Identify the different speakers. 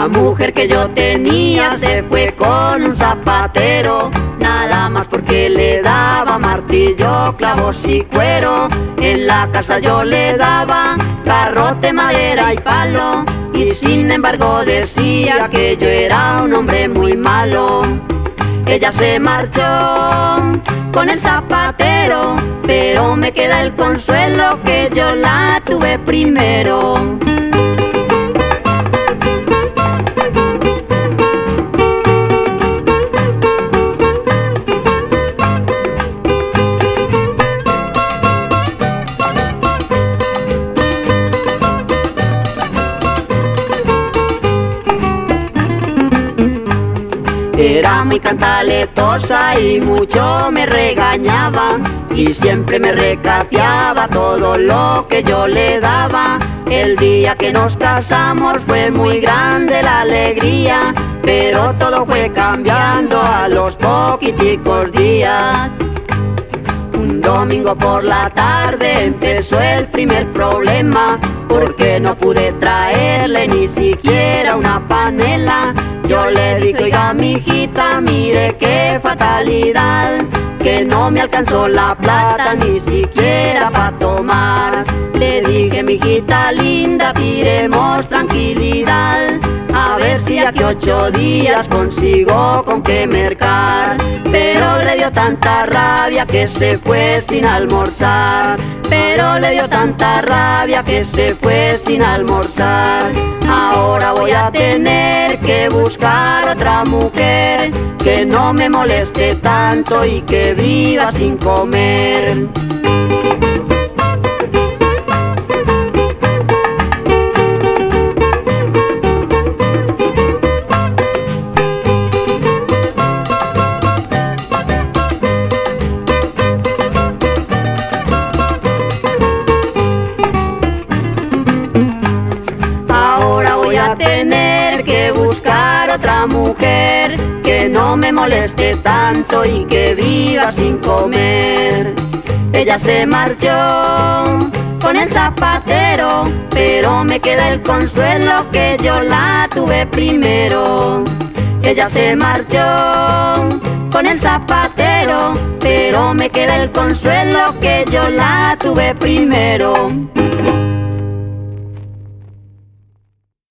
Speaker 1: La mujer que yo tenía se fue con un zapatero, nada más porque le daba martillo, clavos y cuero. En la casa yo le daba garrote, madera y palo, y sin embargo decía que yo era un hombre muy malo. Ella se marchó con el zapatero, pero me queda el consuelo que yo la tuve primero. Era muy cantaletosa y mucho me regañaba, y siempre me recateaba todo lo que yo le daba. El día que nos casamos fue muy grande la alegría, pero todo fue cambiando a los poquiticos días. Un domingo por la tarde empezó el primer problema, porque no pude traerle ni siquiera una panela. Yo le dije: oiga, mijita, mire qué fatalidad, que no me alcanzó la plata ni siquiera para tomar. Le dije: mijita linda, tiremos tranquilidad, a ver si aquí 8 días consigo con qué mercar. Pero le dio tanta rabia que se fue sin almorzar. Pero le dio tanta rabia que se fue sin almorzar. Ahora voy a tener que buscar otra mujer que no me moleste tanto y que viva sin comer. Tener que buscar otra mujer que no me moleste tanto y que viva sin comer. Ella se marchó con el zapatero, pero me queda el consuelo que yo la tuve primero. Ella se marchó con el zapatero, pero me queda el consuelo que yo la tuve primero.